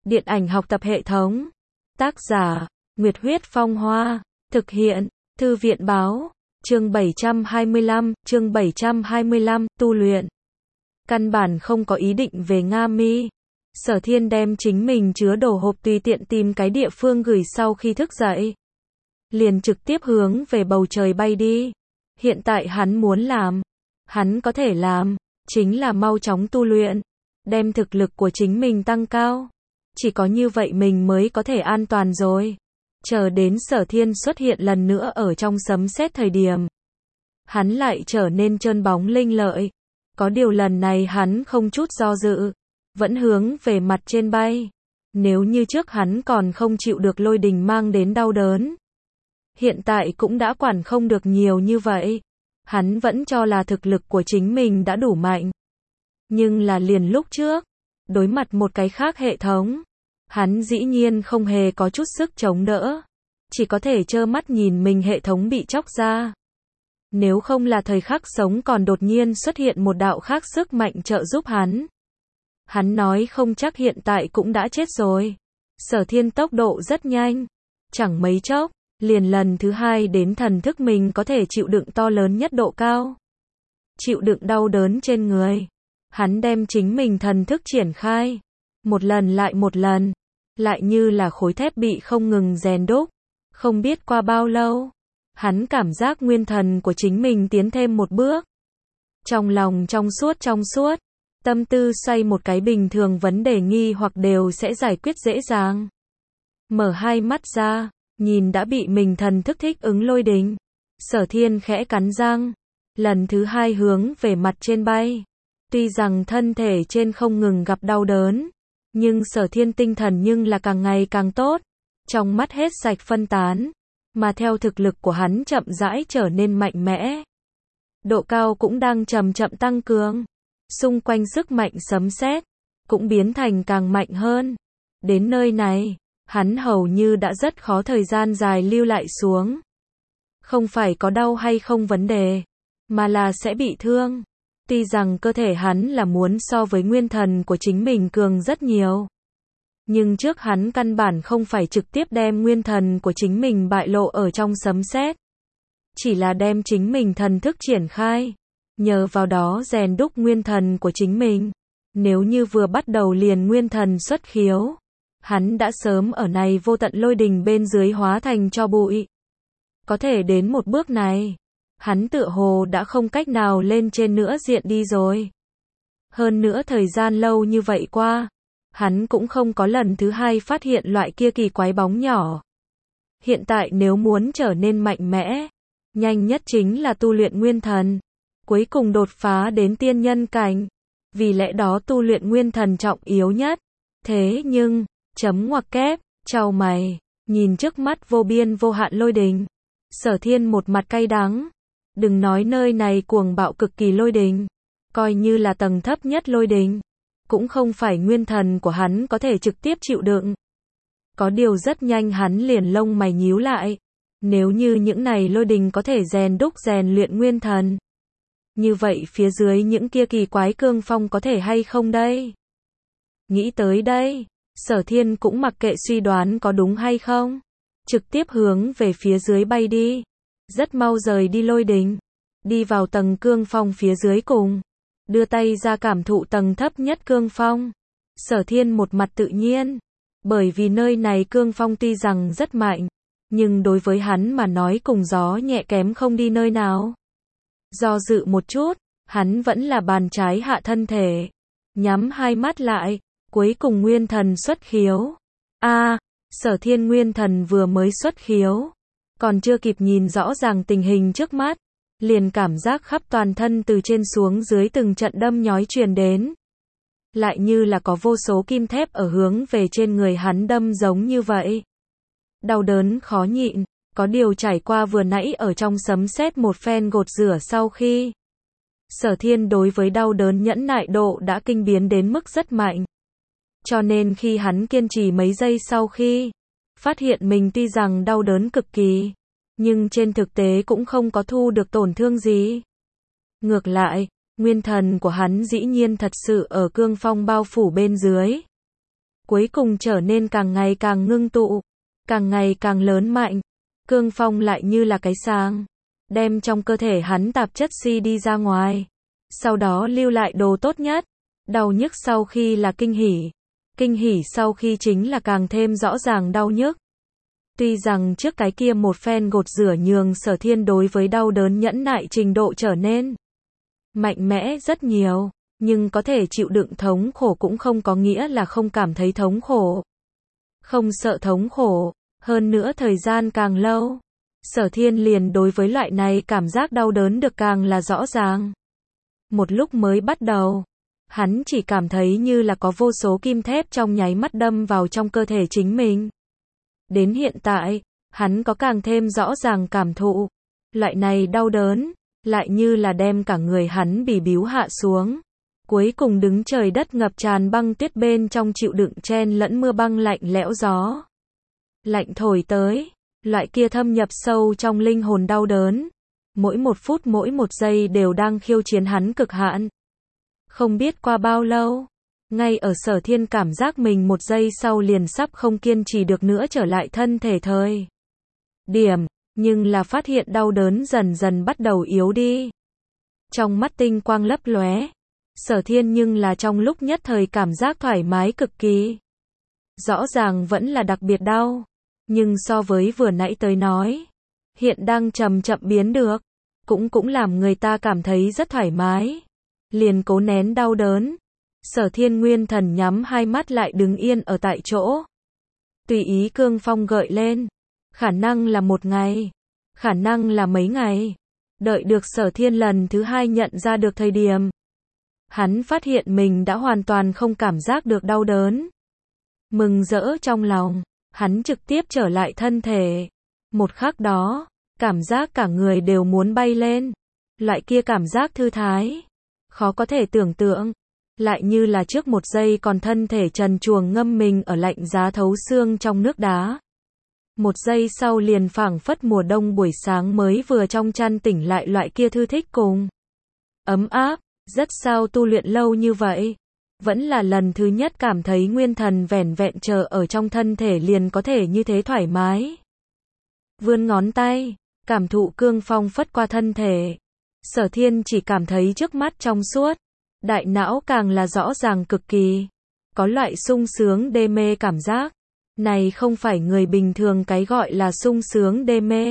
Điện ảnh học tập hệ thống. Tác giả, Nguyệt Huyết Phong Hoa. Thực hiện, Thư viện Báo. Chương 725, tu luyện. Căn bản không có ý định về Nga Mi. Sở Thiên đem chính mình chứa đồ hộp tùy tiện tìm cái địa phương gửi sau khi thức dậy. Liền trực tiếp hướng về bầu trời bay đi. Hiện tại hắn muốn làm, hắn có thể làm, chính là mau chóng tu luyện, đem thực lực của chính mình tăng cao. Chỉ có như vậy mình mới có thể an toàn rồi. Chờ đến Sở Thiên xuất hiện lần nữa ở trong sấm sét thời điểm, hắn lại trở nên trơn bóng linh lợi. Có điều lần này hắn không chút do dự, vẫn hướng về mặt trên bay. Nếu như trước hắn còn không chịu được lôi đình mang đến đau đớn, hiện tại cũng đã quản không được nhiều như vậy. Hắn vẫn cho là thực lực của chính mình đã đủ mạnh. Nhưng là liền lúc trước, đối mặt một cái khác hệ thống, hắn dĩ nhiên không hề có chút sức chống đỡ. Chỉ có thể trơ mắt nhìn mình hệ thống bị chóc ra. Nếu không là thời khắc sống còn đột nhiên xuất hiện một đạo khác sức mạnh trợ giúp hắn. Hắn nói không chắc hiện tại cũng đã chết rồi. Sở Thiên tốc độ rất nhanh. Chẳng mấy chốc, liền lần thứ hai đến thần thức mình có thể chịu đựng to lớn nhất độ cao. Chịu đựng đau đớn trên người. Hắn đem chính mình thần thức triển khai. Một lần lại một lần. Lại như là khối thép bị không ngừng rèn đúc. Không biết qua bao lâu, hắn cảm giác nguyên thần của chính mình tiến thêm một bước. Trong lòng trong suốt, tâm tư xoay một cái bình thường vấn đề nghi hoặc đều sẽ giải quyết dễ dàng. Mở hai mắt ra, nhìn đã bị mình thần thức thích ứng lôi đình. Sở Thiên khẽ cắn răng, lần thứ hai hướng về mặt trên bay. Tuy rằng thân thể trên không ngừng gặp đau đớn, nhưng Sở Thiên tinh thần nhưng là càng ngày càng tốt. Trong mắt hết sạch phân tán, mà theo thực lực của hắn chậm rãi trở nên mạnh mẽ. Độ cao cũng đang chậm chậm tăng cường. Xung quanh sức mạnh sấm sét cũng biến thành càng mạnh hơn. Đến nơi này, hắn hầu như đã rất khó thời gian dài lưu lại xuống. Không phải có đau hay không vấn đề, mà là sẽ bị thương. Tuy rằng cơ thể hắn là muốn so với nguyên thần của chính mình cường rất nhiều. Nhưng trước hắn căn bản không phải trực tiếp đem nguyên thần của chính mình bại lộ ở trong sấm sét. Chỉ là đem chính mình thần thức triển khai. Nhờ vào đó rèn đúc nguyên thần của chính mình. Nếu như vừa bắt đầu liền nguyên thần xuất khiếu, hắn đã sớm ở này vô tận lôi đình bên dưới hóa thành tro bụi. Có thể đến một bước này, hắn tựa hồ đã không cách nào lên trên nữa diện đi rồi. Hơn nữa thời gian lâu như vậy qua, hắn cũng không có lần thứ hai phát hiện loại kia kỳ quái bóng nhỏ. Hiện tại nếu muốn trở nên mạnh mẽ, nhanh nhất chính là tu luyện nguyên thần. Cuối cùng đột phá đến tiên nhân cảnh. Vì lẽ đó tu luyện nguyên thần trọng yếu nhất. Thế nhưng, chấm ngoặc kép, chau mày, nhìn trước mắt vô biên vô hạn lôi đình. Sở Thiên một mặt cay đắng. Đừng nói nơi này cuồng bạo cực kỳ lôi đình. Coi như là tầng thấp nhất lôi đình, cũng không phải nguyên thần của hắn có thể trực tiếp chịu đựng. Có điều rất nhanh hắn liền lông mày nhíu lại. Nếu như những này lôi đình có thể rèn đúc rèn luyện nguyên thần, như vậy phía dưới những kia kỳ quái cương phong có thể hay không đây? Nghĩ tới đây, Sở Thiên cũng mặc kệ suy đoán có đúng hay không. Trực tiếp hướng về phía dưới bay đi. Rất mau rời đi lôi đình. Đi vào tầng cương phong phía dưới cùng. Đưa tay ra cảm thụ tầng thấp nhất cương phong. Sở Thiên một mặt tự nhiên. Bởi vì nơi này cương phong tuy rằng rất mạnh, nhưng đối với hắn mà nói cùng gió nhẹ kém không đi nơi nào. Do dự một chút, hắn vẫn là bàn trái hạ thân thể. Nhắm hai mắt lại, cuối cùng nguyên thần xuất khiếu. Sở Thiên nguyên thần vừa mới xuất khiếu. Còn chưa kịp nhìn rõ ràng tình hình trước mắt. Liền cảm giác khắp toàn thân từ trên xuống dưới từng trận đâm nhói truyền đến. Lại như là có vô số kim thép ở hướng về trên người hắn đâm giống như vậy. Đau đớn khó nhịn. Có điều trải qua vừa nãy ở trong sấm sét một phen gột rửa sau khi, Sở Thiên đối với đau đớn nhẫn nại độ đã kinh biến đến mức rất mạnh. Cho nên khi hắn kiên trì mấy giây sau khi phát hiện mình tuy rằng đau đớn cực kỳ, nhưng trên thực tế cũng không có thu được tổn thương gì. Ngược lại, nguyên thần của hắn dĩ nhiên thật sự ở cương phong bao phủ bên dưới. cuối cùng trở nên càng ngày càng ngưng tụ, càng ngày càng lớn mạnh. Cương phong lại như là cái sáng, đem trong cơ thể hắn tạp chất si đi ra ngoài, sau đó lưu lại đồ tốt nhất. Đau nhức sau khi là kinh hỉ sau khi chính là càng thêm rõ ràng đau nhức. Tuy rằng trước cái kia một phen gột rửa nhường Sở Thiên đối với đau đớn nhẫn nại trình độ trở nên mạnh mẽ rất nhiều, nhưng có thể chịu đựng thống khổ cũng không có nghĩa là không cảm thấy thống khổ, không sợ thống khổ, hơn nữa thời gian càng lâu, Sở Thiên liền đối với loại này cảm giác đau đớn được càng là rõ ràng. Một lúc mới bắt đầu, hắn chỉ cảm thấy như là có vô số kim thép trong nháy mắt đâm vào trong cơ thể chính mình. Đến hiện tại, hắn có càng thêm rõ ràng cảm thụ, loại này đau đớn, lại như là đem cả người hắn bỉ bíu hạ xuống. Cuối cùng đứng trời đất ngập tràn băng tuyết bên trong chịu đựng chen lẫn mưa băng lạnh lẽo gió lạnh thổi tới, loại kia thâm nhập sâu trong linh hồn đau đớn, mỗi một phút mỗi một giây đều đang khiêu chiến hắn cực hạn. Không biết qua bao lâu, ngay ở Sở Thiên cảm giác mình một giây sau liền sắp không kiên trì được nữa trở lại thân thể thời điểm, nhưng là phát hiện đau đớn dần dần bắt đầu yếu đi. Trong mắt tinh quang lấp lóe, Sở Thiên nhưng là trong lúc nhất thời cảm giác thoải mái cực kỳ. Rõ ràng vẫn là đặc biệt đau, nhưng so với vừa nãy tới nói, hiện đang chậm chậm biến được, cũng làm người ta cảm thấy rất thoải mái. Liền cố nén đau đớn, Sở Thiên nguyên thần nhắm hai mắt lại đứng yên ở tại chỗ. Tùy ý cương phong gợi lên, khả năng là một ngày, khả năng là mấy ngày. Đợi được Sở Thiên lần thứ hai nhận ra được thời điểm, hắn phát hiện mình đã hoàn toàn không cảm giác được đau đớn. Mừng rỡ trong lòng, hắn trực tiếp trở lại thân thể. Một khắc đó, cảm giác cả người đều muốn bay lên. Loại kia cảm giác thư thái, khó có thể tưởng tượng, lại như là trước một giây còn thân thể trần truồng ngâm mình ở lạnh giá thấu xương trong nước đá. Một giây sau liền phảng phất mùa đông buổi sáng mới vừa trong chăn tỉnh lại loại kia thư thích cùng ấm áp. Rất sao tu luyện lâu như vậy, vẫn là lần thứ nhất cảm thấy nguyên thần vẻn vẹn chờ ở trong thân thể liền có thể như thế thoải mái. Vươn ngón tay, cảm thụ cương phong phất qua thân thể. Sở Thiên chỉ cảm thấy trước mắt trong suốt, đại não càng là rõ ràng cực kỳ, có loại sung sướng đê mê cảm giác. Này không phải người bình thường cái gọi là sung sướng đê mê,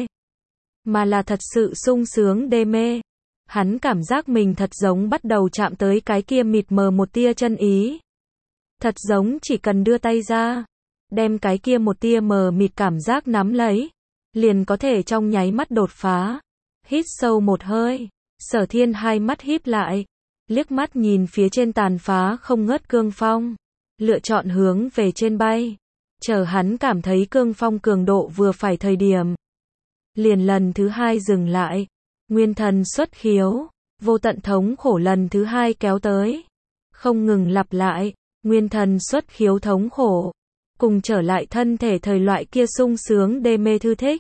mà là thật sự sung sướng đê mê. Hắn cảm giác mình thật giống bắt đầu chạm tới cái kia mịt mờ một tia chân ý. Thật giống chỉ cần đưa tay ra, đem cái kia một tia mờ mịt cảm giác nắm lấy, liền có thể trong nháy mắt đột phá. Hít sâu một hơi, Sở Thiên hai mắt híp lại, liếc mắt nhìn phía trên tàn phá không ngớt cương phong, lựa chọn hướng về trên bay. Chờ hắn cảm thấy cương phong cường độ vừa phải thời điểm, liền lần thứ hai dừng lại. Nguyên thần xuất khiếu, vô tận thống khổ lần thứ hai kéo tới, không ngừng lặp lại. Nguyên thần xuất khiếu thống khổ, cùng trở lại thân thể thời loại kia sung sướng đê mê thư thích,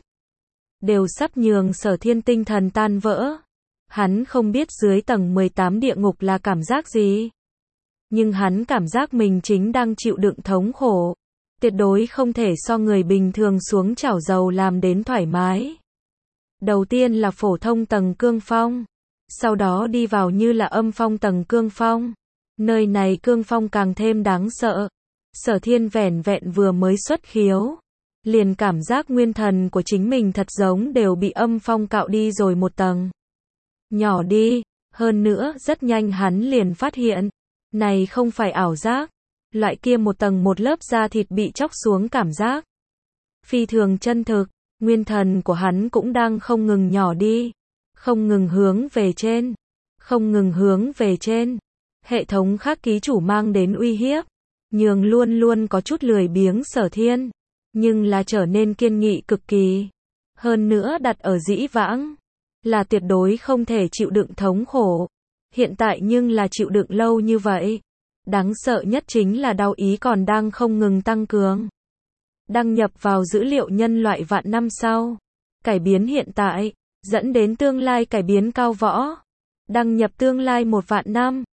đều sắp nhường Sở Thiên tinh thần tan vỡ. Hắn không biết dưới tầng 18 địa ngục là cảm giác gì, nhưng hắn cảm giác mình chính đang chịu đựng thống khổ, tuyệt đối không thể so người bình thường xuống chảo dầu làm đến thoải mái. Đầu tiên là phổ thông tầng cương phong, sau đó đi vào như là âm phong tầng cương phong. Nơi này cương phong càng thêm đáng sợ. Sở Thiên vẻn vẹn vừa mới xuất khiếu, liền cảm giác nguyên thần của chính mình thật giống đều bị âm phong cạo đi rồi một tầng. Nhỏ đi, hơn nữa rất nhanh hắn liền phát hiện, này không phải ảo giác, loại kia một tầng một lớp da thịt bị chóc xuống cảm giác. Phi thường chân thực. Nguyên thần của hắn cũng đang không ngừng nhỏ đi, không ngừng hướng về trên, không ngừng hướng về trên. Hệ thống khắc ký chủ mang đến uy hiếp, nhường luôn luôn có chút lười biếng Sở Thiên, nhưng là trở nên kiên nghị cực kỳ. Hơn nữa đặt ở dĩ vãng, là tuyệt đối không thể chịu đựng thống khổ. Hiện tại nhưng là chịu đựng lâu như vậy. Đáng sợ nhất chính là đau ý còn đang không ngừng tăng cường. Đăng nhập vào dữ liệu nhân loại vạn năm sau. Cải biến hiện tại, dẫn đến tương lai cải biến cao võ. Đăng nhập tương lai 1 vạn năm.